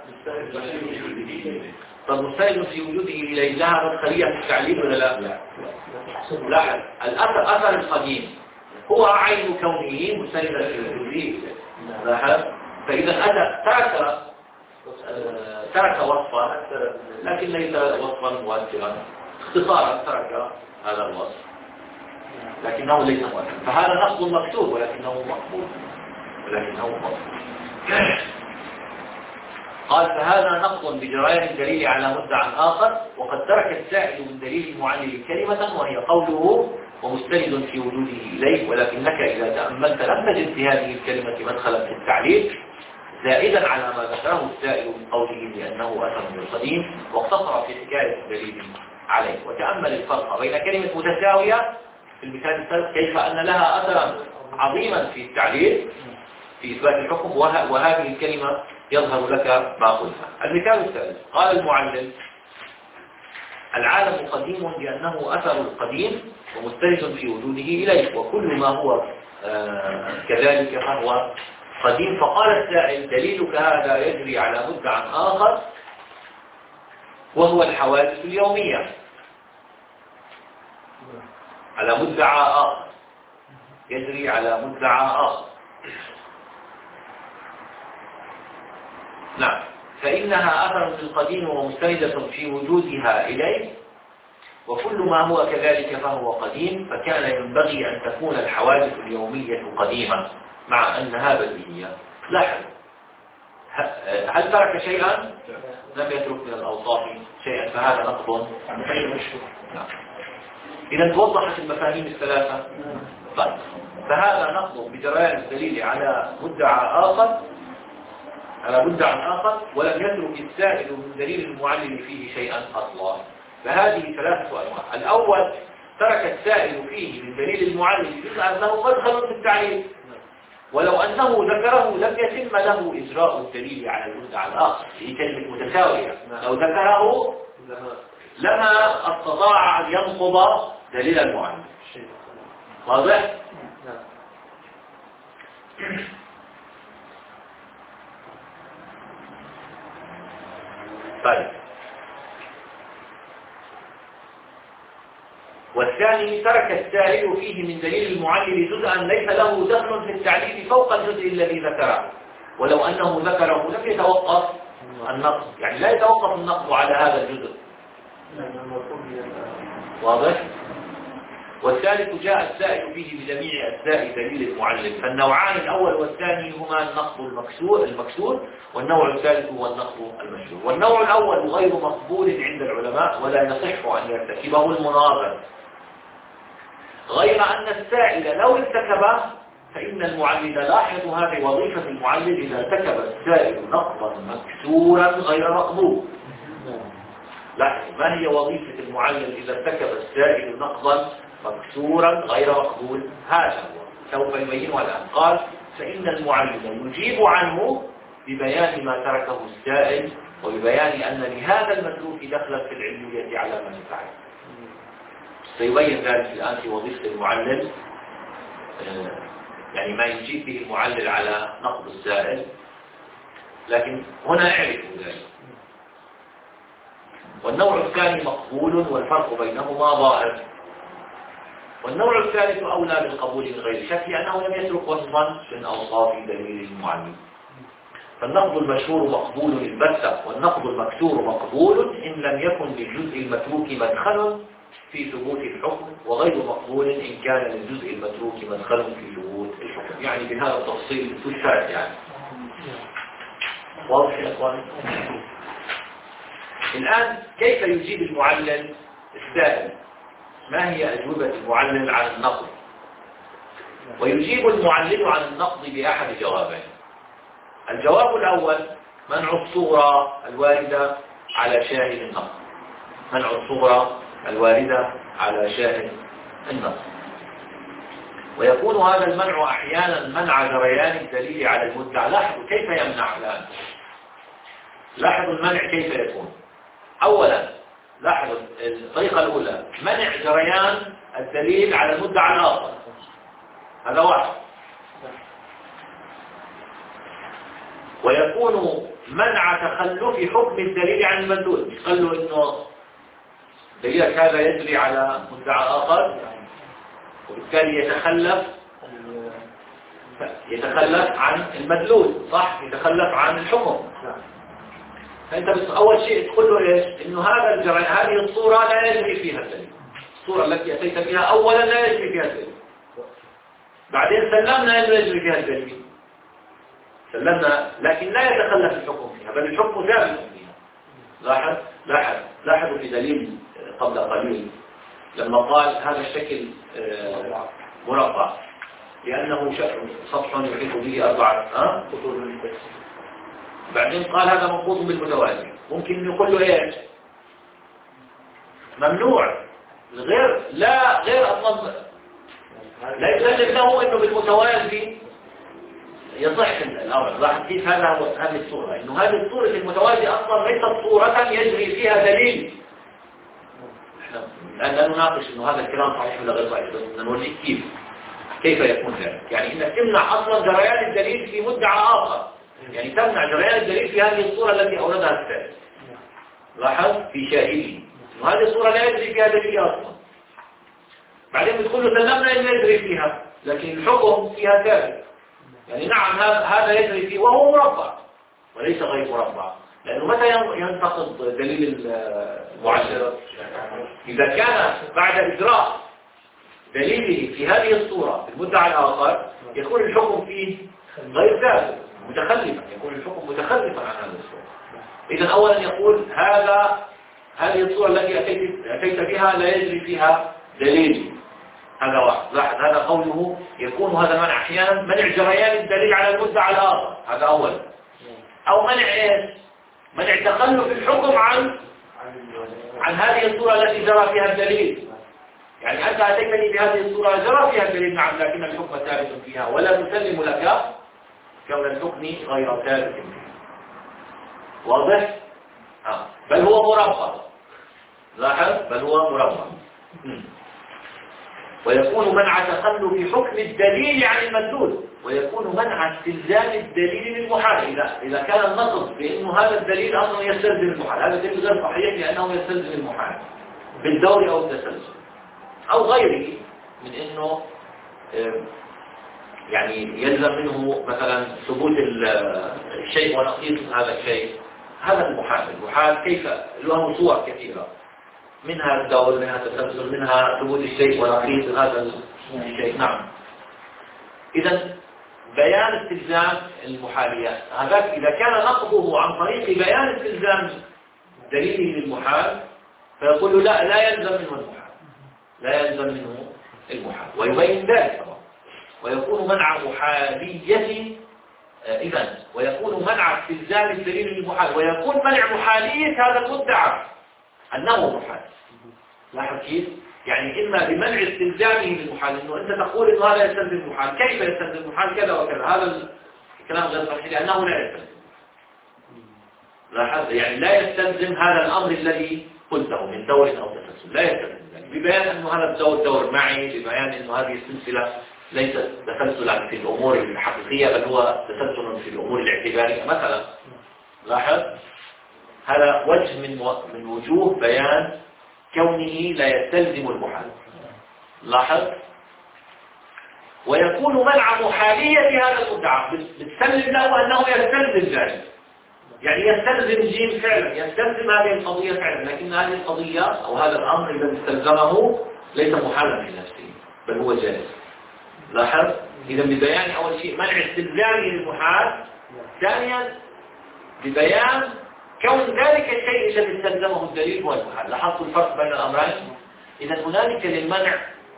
طب مستند في وجوده إليه لها مدخلية في التعليل ولا لا؟ لاحظ، الأثر أثر القديم هو عين كونه مستندا في وجوده. لاحظ، فإذا أتى ترك ترك وصفا لكن ليس وصفا مؤثرا، اختصارا ترك هذا الوصف لكنه ليس مؤثرا، فهذا نقض مكتوب ولكنه مقبول ولكنه مقبول. قال فهذا نقض بجريان الدليل على مدعى آخر، وقد ترك السائل من دليل المعلل كلمة وهي قوله ومستند في وجوده إليه، ولكنك إذا تأملت لم تجد في هذه الكلمة مدخلا في التعليل زائدا على ما ذكره السائل من قوله لأنه أثر من القديم، واقتصر في حكاية الدليل عليه. وتأمل الفرق بين كلمة متساوية في المثال الثالث كيف أن لها أثرا عظيما في التعليل في إثبات الحكم، وهذه الكلمة يظهر لك ما قلتها. المثال الثالث قال المعلل العالم قديم لأنه أثر القديم ومستند في وجوده إليه، وكل ما هو آه كذلك فهو قديم. فقال السائل دليلك هذا يجري على مدعى آخر وهو الحوادث اليومية، على مدعى آخر يجري على مدعى آخر نعم. فإنها أثر القديم ومستندة في وجودها إليه، وكل ما هو كذلك فهو قديم، فكان ينبغي أن تكون الحوادث اليومية قديمة مع أنها بديهية. لاحظ، هل ترك شيئا؟ لم يترك من الأوصاف شيئا، فهذا نقض. نعم. إذا توضحت المفاهيم الثلاثة. طيب، فهذا نقض بجريان الدليل على مدعى آخر على مدعى آخر، ولم يترك السائل من دليل المعلل فيه شيئا أصلا. فهذه ثلاثة أنواع. الأول ترك السائل فيه من دليل المعلل إلا أنه مدخل في التعليل، ولو أنه ذكره لم يتم له إجراء الدليل على المدعى الآخر. هي كلمة متساوية، لو ذكره لما استطاع أن ينقض دليل المعلل. واضح؟ طيب، والثاني ترك السائل فيه من دليل المعلل جزءا ليس له دخل في التعليل فوق الجزء الذي ذكره، ولو أنه ذكره لم يتوقف النقض، يعني لا يتوقف النقض على هذا الجزء. واضح؟ والثالث جاء السائل فيه بجميع أجزاء دليل المعلل، فالنوعان الأول والثاني هما النقض المكسور المكسور والنوع الثالث هو النقض المشهور. والنوع الأول غير مقبول عند العلماء ولا يصح أن يرتكبه المناظر، غير أن السائل لو ارتكبه فإن المعلل، لاحظ هذه وظيفة المعلل، إذا ارتكب السائل نقضا مكسورا غير مقبول. لاحظ ما هي وظيفة المعلل إذا ارتكب السائل نقضا مكسورا غير مقبول؟ هذا هو سوف يبينه الآن. قال فإن المعلل يجيب عنه ببيان ما تركه السائل وببيان أن لهذا المتروك دخلا في العلمية على ما يفعل. سيبين ذلك الآن في وظيفة المعلل، يعني ما يجيب به المعلل على نقض السائل، لكن هنا اعرفوا ذلك. والنوع الثاني مقبول والفرق بينهما ظاهر. والنوع الثالث أولى بالقبول من غير شك لأنه لم يترك وصفا من أوصاف دليل المعلل. فالنقض المشهور مقبول البتة، والنقض المكسور مقبول إن لم يكن للجزء المتروك مدخل في ثبوت الحكم، وغير مقبول إن كان للجزء المتروك مدخل في ثبوت الحكم. يعني بهذا التفصيل تشاهد يعني. واضح يا إخواني؟ الآن كيف يجيب المعلل السائل؟ ما هي أجوبة المعلل عن النقض؟ ويجيب المعلل عن النقض بأحد جوابين. الجواب الأول منع الصورة الواردة على شاهد النقض. منع الصورة الواردة على شاهد النقض. ويكون هذا المنع أحيانا منع جريان الدليل على المدعى. لاحظوا كيف يمنع الآن. لاحظوا المنع كيف يكون. أولا لاحظوا الطريقة الأولى منع جريان الدليل على المدعى الآخر، هذا واحد. ويكون منع تخلف حكم الدليل عن المدلول. مش قال له إنه دليلك هذا يجري على مدعى آخر وبالتالي يتخلف يتخلف عن المدلول، صح؟ يتخلف عن الحكم. فأنت بس أول شيء تقول له إيش؟ إنه هذا الجريان، هذه الصورة لا يجري فيها الدليل. الصورة التي أتيت بها أولا لا يجري فيها الدليل. بعدين سلمنا أنه يجري فيها الدليل، سلمنا، لكن لا يتخلف الحكم فيها، بل الحكم ثابت فيها. لاحظ لاحظ لاحظوا في دليل قبل قليل لما قال هذا الشكل مربع لأنه سطح يحيط به أربعة خطوط. بعدين قال هذا منقوض بالمتوازي. ممكن نقول له ايش؟ ممنوع، غير لا غير اصلا لا يلزم له انه بالمتوازي يصح الامر. لاحظ كيف هذا هو هذه الصوره، انه هذه الصوره المتوازي اصلا ليست صوره يجري فيها دليل. احنا الان لا نناقش انه هذا الكلام صحيح ولا غير صحيح، بس بدنا نوريك كيف كيف يكون ذلك. يعني انك تمنع اصلا جريان الدليل في مدعى اخر، يعني تمنع جريان الدليل في هذه الصورة التي أوردها الثالث. لاحظ في شاهده وهذه الصورة لا يجري فيها دليل أصلا. بعدين بتقول له سلمنا إن يجري فيها، لكن الحكم فيها ثابت. يعني نعم هذا يجري فيه وهو مربع وليس غير مربع، لأنه متى ينتقض دليل المعلل؟ إذا كان بعد إجراء دليله في هذه الصورة في المدعى الآخر يكون الحكم فيه غير ثابت متخلفا، يكون الحكم متخلفا عن هذه الصورة. إذا أولا يقول هذا هذه الصورة التي أتيت, أتيت بها لا يجري فيها دليل، هذا واحد. لاحظ هذا قوله يكون هذا منع أحيانا منع جريان الدليل على المدعى الآخر، هذا أولا. أو منع إيش؟ منع تخلف الحكم عن عن هذه الصورة التي جرى فيها الدليل. يعني أنت أتيتني بهذه الصورة جرى فيها الدليل نعم، لكن الحكم ثابت فيها ولا نسلم لك كون الحكم غير ثابت فيها. واضح؟ آه. بل هو مربع، لاحظ بل هو مربع. ويكون منع تخلف حكم الدليل عن المدلول، ويكون منع استلزام الدليل للمحال. إذا إذا كان النقض بأنه هذا الدليل أصلا يستلزم المحال، هذا الدليل غير صحيح لأنه يستلزم المحال بالدور أو التسلسل أو غيره من أنه يعني يلزم منه مثلا ثبوت الشيء ونقيض هذا الشيء. هذا المحال. المحال كيف له صور كثيرة، منها الدور، منها التسلسل، منها ثبوت الشيء ونقيض هذا الشيء. نعم. إذا بيان استلزام المحاليات هذاك إذا كان نقضه عن طريق بيان استلزام دليله للمحال فيقول له لا لا يلزم منه المحال، لا يلزم منه المحال، ويبين ذلك طبعا. ويكون منع محالية إذا ويكون منع استلزام الدليل للمحال، ويكون منع محالية هذا المدعى أنه محال. لاحظ كيف؟ يعني إما بمنع استلزامه للمحال، إنه أنت تقول إنه هذا يستلزم المحال، كيف يستلزم المحال كذا وكذا، هذا الكلام غير صحيح لأنه لا يستلزم. لاحظ يعني لا يستلزم هذا الأمر الذي قلته من دور أو تسلسل، لا يستلزم يعني ببيان أنه هذا الدور دور معي، ببيان أنه هذه السلسلة ليست تسلسلا في الأمور الحقيقية بل هو تسلسل في الأمور الاعتبارية مثلا. لاحظ هذا وجه من من وجوه بيان كونه لا يستلزم المحال. لاحظ. ويكون منع محالية هذا المدعى، بتسلم له أنه يستلزم ذلك، يعني يستلزم جيم فعلا، يستلزم هذه القضية فعلا، لكن هذه القضية أو هذا الأمر الذي استلزمه ليس محالا في نفسه بل هو جائز. لاحظ. إذا ببيان أول شيء منع استلزامه للمحال، ثانيا ببيان كون ذلك الشيء الذي استلزمه الدليل هو المحال. لاحظتوا الفرق بين الأمرين؟ إذا هنالك للمنع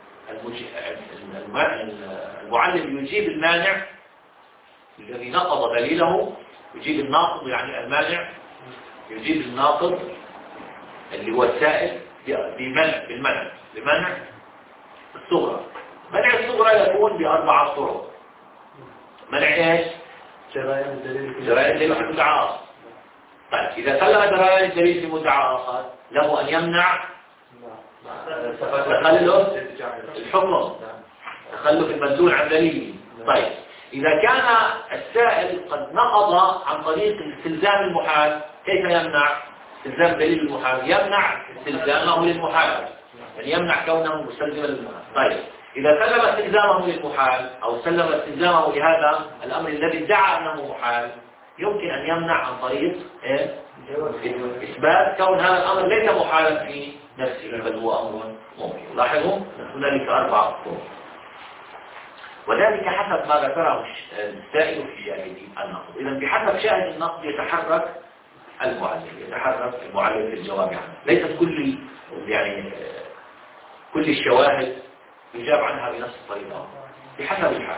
المعلم يجيب المانع الذي نقض دليله، يجيب الناقض يعني المانع يجيب الناقض اللي هو السائل بمنع بالمنع بمنع الصغرى. منع الصغرى يكون بأربعة طرق. منع ايش؟ جرائم الدليل جرائم الدليل في مدعى آخر. طيب إذا سلم جرائم الدليل في مدعى آخر له أن يمنع تخلف الحكم، تخلف المدلول عن دليله. طيب إذا كان السائل قد نقض عن طريق استلزام المحال كيف يمنع استلزام دليل المحال؟ يمنع استلزامه للمحال، يعني يمنع كونه مستلزما للمحال. طيب إذا سلم استلزامه للمحال أو سلم استلزامه لهذا الأمر الذي ادعى أنه محال يمكن أن يمنع عن طريق إيه؟ إثبات كون هذا الأمر ليس محالا في نفسه بل هو أمر ممكن. لاحظوا هنالك أربع طرق، وذلك حسب ما ذكره السائل في شاهد النقد. إذا بحسب شاهد النقد يتحرك المعلم يتحرك المعلم في الجواب عنه. ليست كل يعني كل الشواهد يجاب عنها بنفس الطريقة بحسب الحال.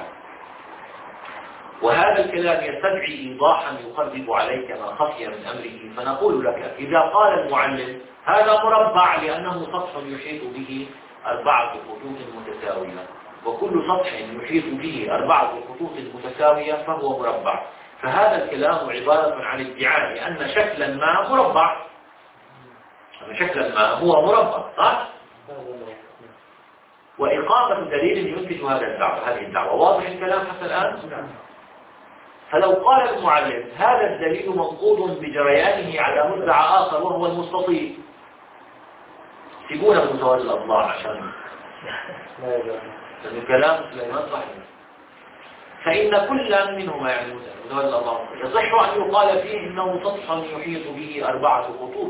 وهذا الكلام يستدعي إيضاحا يقرب عليك ما خفي من أمره، فنقول لك إذا قال المعلم هذا مربع لأنه سطح يحيط به أربعة خطوط متساوية، وكل سطح يحيط به أربعة خطوط متساوية فهو مربع، فهذا الكلام عبارة عن ادعاء لأن شكلا ما مربع، أن شكلا ما هو مربع، صح؟ وإقامة دليل ينتج هذا الدعوة هذه الدعوة. واضح الكلام حتى الآن؟ فلو قال المعلم هذا الدليل منقوض بجريانه على مدعى آخر وهو المستطيل، سيبونا بمتوازي الأضلاع عشان لأن الكلام سليمان صحيح. فإن كلا منهما يعني متولى الله يصح أن يقال فيه إنه سطح يحيط به أربعة خطوط،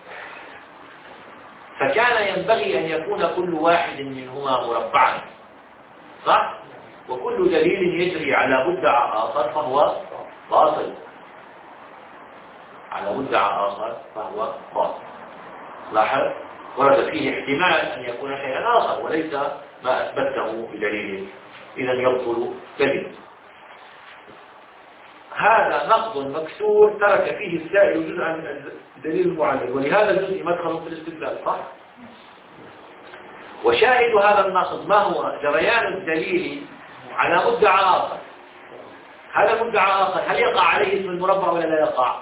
فكان ينبغي أن يكون كل واحد منهما مربعا، صح؟ وكل دليل يجري على مدعى آخر فهو باطل، على مدعى آخر فهو باطل. لاحظ ورد فيه احتمال أن يكون شيئا آخر وليس ما أثبته بدليل، إذا يبطل دليل. هذا نقض مكسور ترك فيه السائل جزءا من الدليل المعلل، ولهذا الجزء مدخل في الاستدلال، صح؟ وشاهد هذا النقض ما هو؟ جريان الدليل على مدعى آخر. هذا مدعى آخر هل يقع عليه اسم المربع ولا لا يقع؟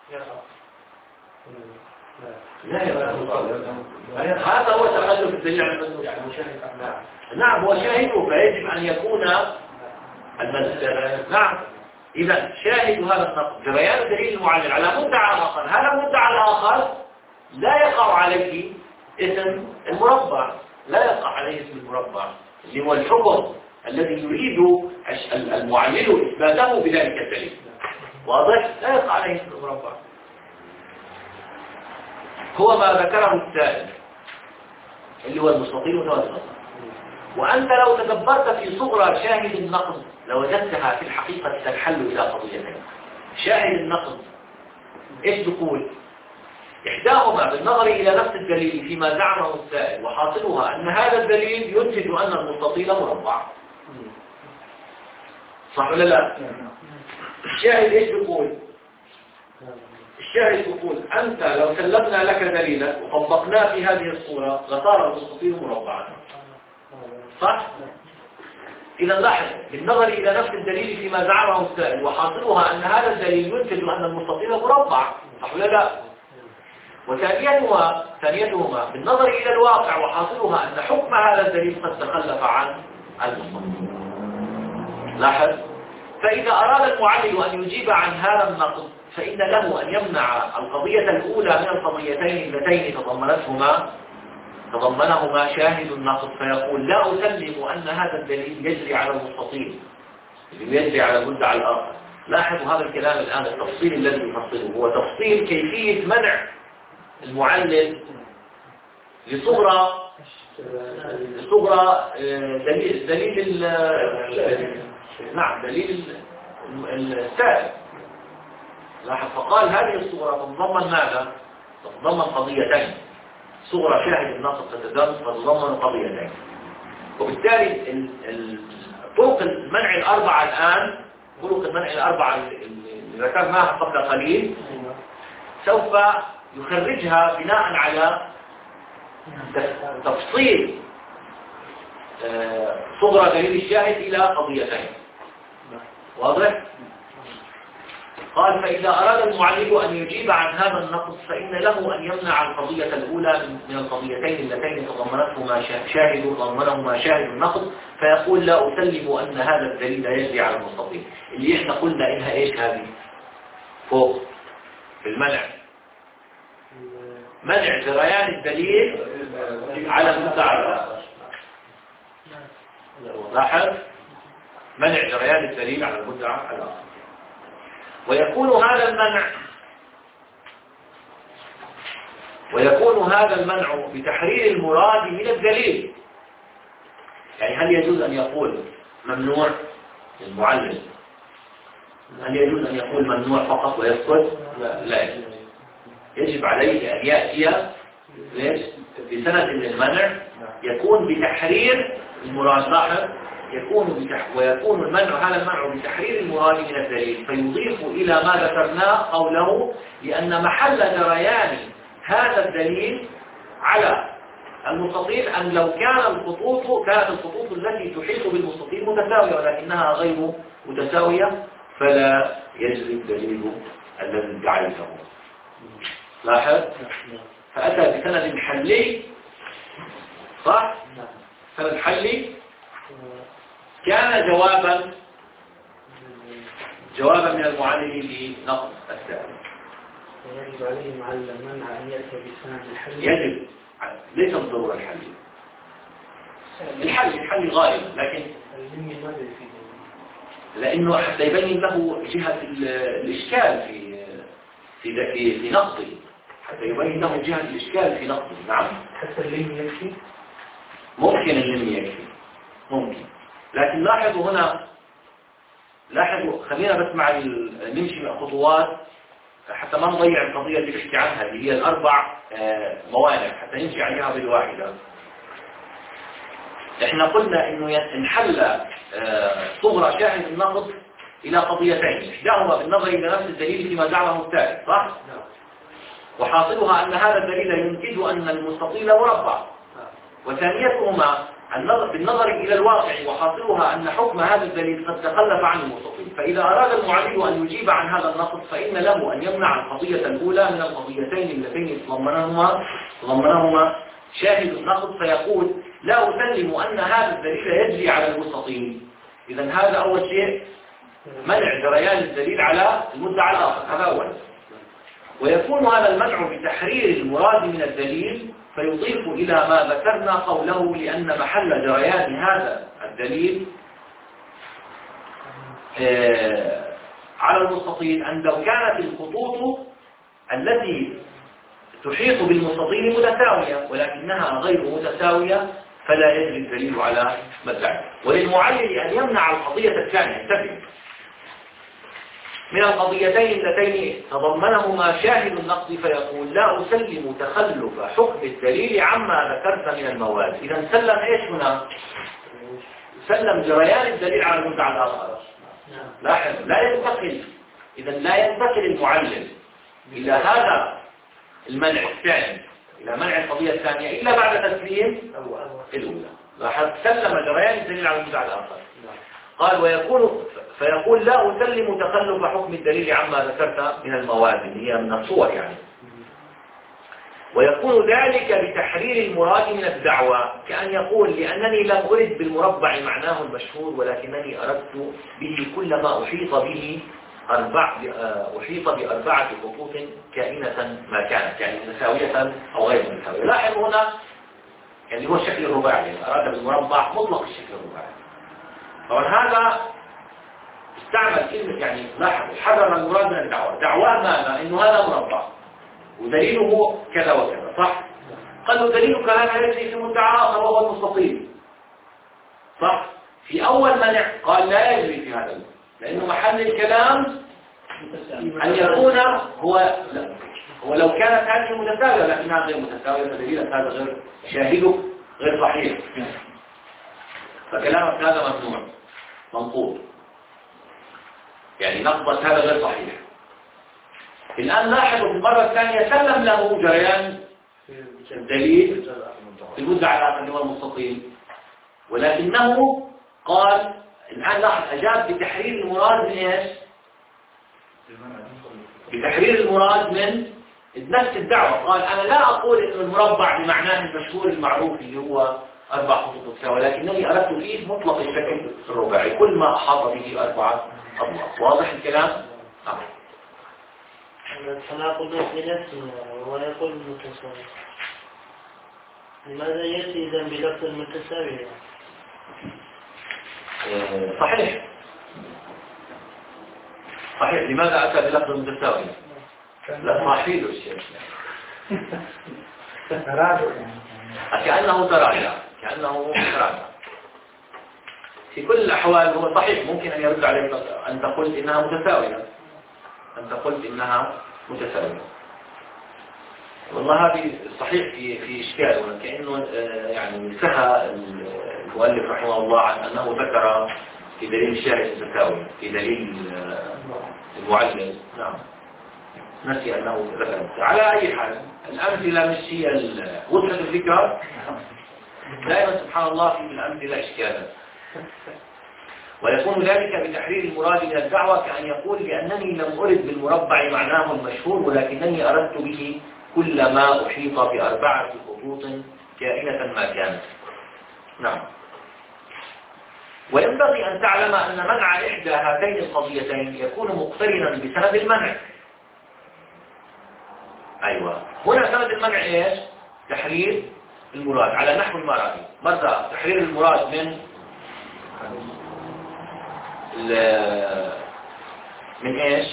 لا يقع. هذا هو تخلف الدليل عن المذموم. نعم هو شاهده، فيجب أن يكون المذموم. نعم إذا شاهد هذا النقض جريان الدليل المعلل على مدعى آخر، هذا المدعى الآخر لا يقع عليه اسم المربع، لا يقع عليه اسم المربع اللي هو الحكم الذي يريد المعلل إثباته بذلك الدليل. واضح؟ لا يقع عليه اسم المربع. هو ما ذكره السائل اللي هو المستطيل وتوازن. وأنت لو تدبرت في صغرى شاهد النقض لوجدتها في الحقيقة تنحل إلى قضيتين. شاهد النقض إيش تقول؟ إحداهما بالنظر إلى نفس الدليل فيما زعمه السائل، وحاصلها أن هذا الدليل ينتج أن المستطيل مربع، صح ولا لا؟ الشاهد إيش يقول؟ الشاهد يقول أنت لو سلمنا لك دليلا وطبقناه في هذه الصورة لصار المستطيل مربعا، صح؟ إذا لاحظ بالنظر إلى نفس الدليل فيما زعمه السائل، وحاصلها أن هذا الدليل ينتج أن المستطيل مربع، صح ولا لا؟ وثانيتهما ثانيتهما بالنظر إلى الواقع، وحاصلها أن حكم هذا الدليل قد تخلف عن المستطيل. لاحظ، فإذا أراد المعلل أن يجيب عن هذا النقض فإن له أن يمنع القضية الأولى من القضيتين اللتين تضمنتهما تضمنهما شاهد النقض، فيقول لا أسلم أن هذا الدليل يجري على المستطيل اللي يجري على المدعى الآخر. لاحظوا هذا الكلام الآن، التفصيل الذي يفصله هو تفصيل كيفية منع المعلل لصغرى لصغرى دليل دليل نعم دليل السائل. لاحظ فقال هذه الصغرى تتضمن ماذا؟ تتضمن قضيتين، صغرى شاهد النقض تتضمن قضيتين، وبالتالي طرق المنع الأربعة الآن، طرق المنع الأربعة اللي ذكرناها قبل قليل سوف يخرجها بناء على تفصيل صغرى دليل الشاهد إلى قضيتين. واضح؟ قال فإذا أراد المعلل أن يجيب عن هذا النقص فإن له أن يمنع القضية الأولى من القضيتين اللتين تضمنتهما شاهد تضمنهما شاهد النقص، فيقول لا أسلم أن هذا الدليل يجري على المستطيل، اللي إحنا قلنا إنها إيش هذه فوق في المنع، منع جريان الدليل على المدعى. لاحظ منع جريان الدليل على المدعى الآخر. ويكون هذا المنع ويكون هذا المنع بتحرير المراد من الدليل. يعني هل يجوز أن يقول ممنوع للمعلل؟ هل يجوز أن يقول ممنوع فقط ويسكت؟ لا يجوز. يجب عليه أن يأتي بسند للمنع يكون بتحرير المراد. لاحظ يكون بتح... ويكون المنع هذا المنع بتحرير المراد من الدليل، فيضيف إلى ما ذكرناه قوله لأن محل جريان هذا الدليل على المستطيل أن لو كان الخطوط كانت الخطوط التي تحيط بالمستطيل متساوية ولكنها غير متساوية فلا يجري الدليل الذي ادعيته. لاحظ فأتى بسند حلي، صح؟ سند حلي كان جوابا جوابا من المعلل لنقض السائل. يجب عليه مع المنع أن يأتي بسند الحل. يجب ليس بالضرورة الحل. الحل الحل غايب، لكن لأنه حتى يبين له جهة الإشكال في في في, في نقضه، حتى يبين له جهة الإشكال في نقضه. نعم. حتى اللم يكفي. ممكن اللم يكفي، ممكن، لكن لاحظوا هنا، لاحظوا خلينا بس مع نمشي مع خطوات حتى ما نضيع القضية اللي بحكي عنها اللي هي الأربع موانع، حتى نمشي عليها بالواحدة. احنا قلنا انه انحل صغرى شاهد النقض الى قضيتين، احداهما بالنظر الى نفس الدليل فيما زعمه الثالث، صح؟ وحاصلها ان هذا الدليل ينتج ان المستطيل مربع، وثانيتهما النظر بالنظر الى الواقع، وحاصلها ان حكم هذا الدليل قد تخلف عن المستطيل. فاذا اراد المعلل ان يجيب عن هذا النقض فان له ان يمنع القضية الاولى من القضيتين اللتين تضمنهما تضمنهما شاهد النقض، فيقول لا أسلم أن هذا الدليل يجري على المستطيل. إذن هذا أول شيء، منع جريان الدليل على المدعى الآخر، هذا أول. ويكون هذا المنع بتحرير المراد من الدليل، فيضيف إلى ما ذكرنا قوله لأن محل جريان هذا الدليل على المستطيل أن لو كانت الخطوط التي تحيط بالمستطيل متساوية ولكنها غير متساوية فلا يجري الدليل على مدعي. وللمعلل أن يمنع القضية الثانية، انتبه، من القضيتين اللتين تضمنهما شاهد النقض، فيقول لا أسلم تخلف حكم الدليل عما ذكرت من المواد. إذا سلم إيش هنا؟ سلم جريان الدليل على المدعى الآخر. لاحظ، لا ينتقل، إذا لا ينتقل المعلل إلى هذا المنع الثاني، إلى منع القضية الثانية إلا بعد تسليم الأولى. لاحظ، سلم جريان الدليل على المدعى الآخر. قال ويكون فيقول لا أسلم تخلف حكم الدليل عما ذكرت من المواد اللي هي من الصور يعني. ويكون ذلك بتحرير المراد من الدعوة، كأن يقول لأنني لم أرد بالمربع معناه المشهور ولكنني أردت به كل ما أحيط به أربع أحيط بأربعة خطوط كائنة ما كانت، يعني متساوية أو غير متساوية. لاحظ هنا يعني هو الشكل الرباعي، أراد بالمربع مطلق الشكل الرباعي. طبعا هذا استعمل كلمة، يعني لاحظ حرر المراد من الدعوة. دعواه ماذا؟ إنه هذا مربع ودليله كذا وكذا، صح؟ قال له دليلك هذا يجري في مدعى آخر وهو المستطيل، صح؟ في أول منع قال لا يجري في هذا، لأنه محل الكلام أن يكون هو لا. هو لو كانت هذه متساوية لكنها غير متساوية فدليلك هذا غير شاهدك غير صحيح، فكلامك هذا ممنوع منقوض، يعني نقضت هذا غير صحيح. الآن لاحظوا في المرة الثانية سلم له جريان الدليل في المدعى الآخر اللي هو المستطيل، ولكنه قال الآن لاحظ أجاب بتحرير المراد من إيش؟ بتحرير المراد من نفس الدعوة. قال أنا لا أقول إن المربع بمعناه المشهور المعروف اللي هو أربع خطوط متساوية، ولكنني أردت فيه مطلق الشكل الرباعي، كل ما أحاط به أربعة أضلاع. واضح الكلام؟ نعم. التناقض بنفسه ويقول المتساوي، لماذا يأتي إذا بلفظ المتساوي؟ صحيح صحيح لماذا أتى بلفظ المتساوي؟ لا صحيح الشيء تراجع، كأنه تراجع، كأنه تراجع. في كل الأحوال هو صحيح، ممكن أن يرد عليك أن تقول إنها متساوية، أن تقول إنها متساوية. والله هذه صحيح في في إشكال، كأنه يعني انتهى المؤلف رحمه الله عن أنه ذكر في دليل الشاهد المتساوي، في دليل المعلل، نعم نسي أنه ذكر. على أي حال الأمثلة مش هي وصلت الفكرة. دائما سبحان الله في الأمثلة إشكالا. ويكون ذلك بتحرير المراد من الدعوة، كأن يقول لأنني لم أرد بالمربع معناه المشهور ولكنني أردت به كل ما أحيط بأربعة خطوط كائنة ما كانت. نعم. وينبغي أن تعلم أن منع إحدى هاتين القضيتين يكون مقترنا بسبب المنع. أيوة، هنا سبب المنع إيش؟ تحرير المراد على نحو المراد. مرة تحرير المراد من من إيش؟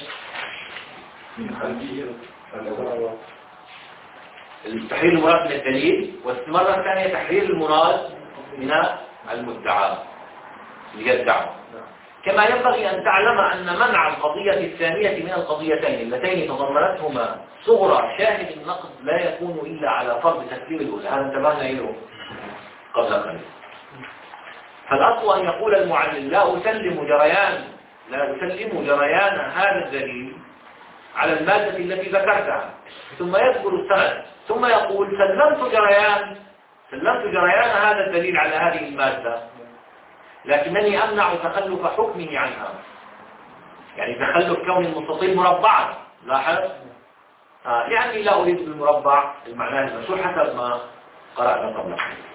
التحرير المراد من الدليل، والمرة الثانية تحرير المراد من المدعى يدعى. كما ينبغي أن تعلم أن منع القضية الثانية من القضيتين اللتين تضمنتهما صغرى شاهد النقد لا يكون إلا على فرض تسليم الأولى. هذا انتبهنا إليه قبل قليل. فالأصل أن يقول المعلم لا أسلم جريان لا أسلم جريان هذا الدليل على المادة التي ذكرتها، ثم يذكر السند، ثم يقول سلمت جريان سلمت جريان هذا الدليل على هذه المادة، لكنني أمنع تخلف حكمه عنها، يعني تخلف كون المستطيل مربعا. لاحظ آه يعني لا أريد بالمربع المعنى المشهور حسب ما قرأنا قبل.